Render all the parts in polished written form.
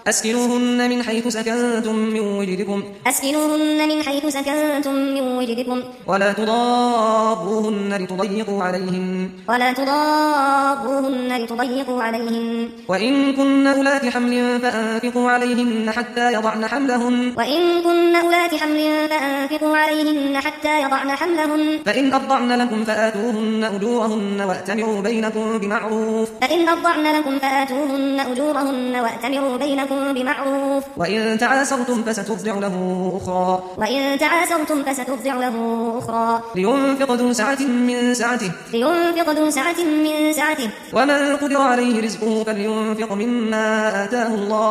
أسكنوهن من حيث سكنتم من وجدكم ولا تضاروهن لتضيقوا عليهن وإن كن أولات حمل فأنفقوا عليهن حتى يضعن حملهن فإن أرضعن لكم فآتوهن أجورهن وأتمروا بينكم بمعروف وإن تعاسرتم فسترضع له أخرى لينفق ذو سعة من سعته ومن قدر عليه رزقه فلينفق مما آتاه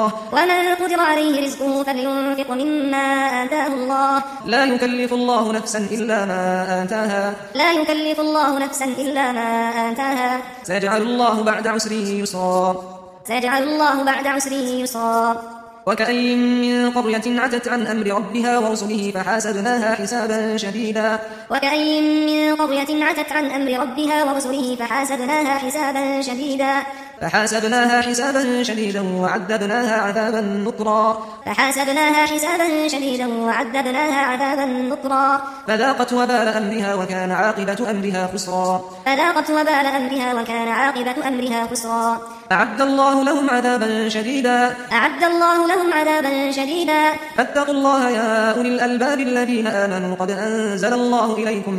الله لا يكلف الله نفسا إلا ما آتاها سيجعل الله بعد عسر يسرا وكأين من قرية عتت عن أمر ربها ورسله فحاسبناها حسابا شديدا وعذبناها عذابا نكرا فذاقت وبال أمرها وكان عاقبة أمرها خسرا أعد الله لهم عذابا شديدا فاتقوا الله يا أولي الألباب الذين آمنوا قد أنزل الله إليكم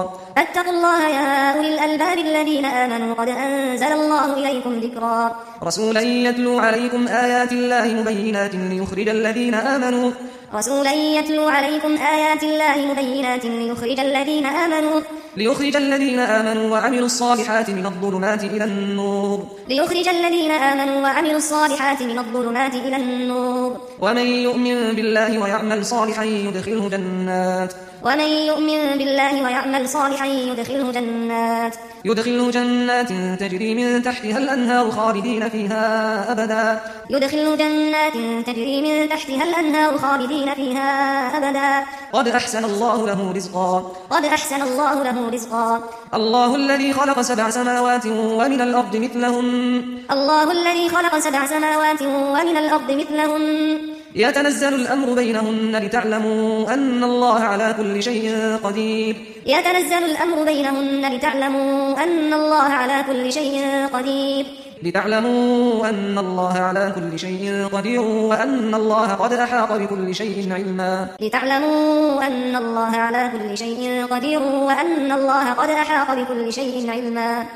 ذكرا رسولا يتلو عليكم آيات الله مبينات ليخرج الذين آمنوا وعملوا الصالحات من الظلمات إلى النور ومن يؤمن بالله ويعمل صالحا يدخله جنات تجري من تحتها الأنهار خالدين فيها أبدا قد أحسن الله له رزقا الله الذي خلق 7 سماوات ومن الأرض مثلهن يتنزل الأمر بينهن لتعلموا أن الله على كل شيء قدير وأن الله قد أحاط بكل شيء علما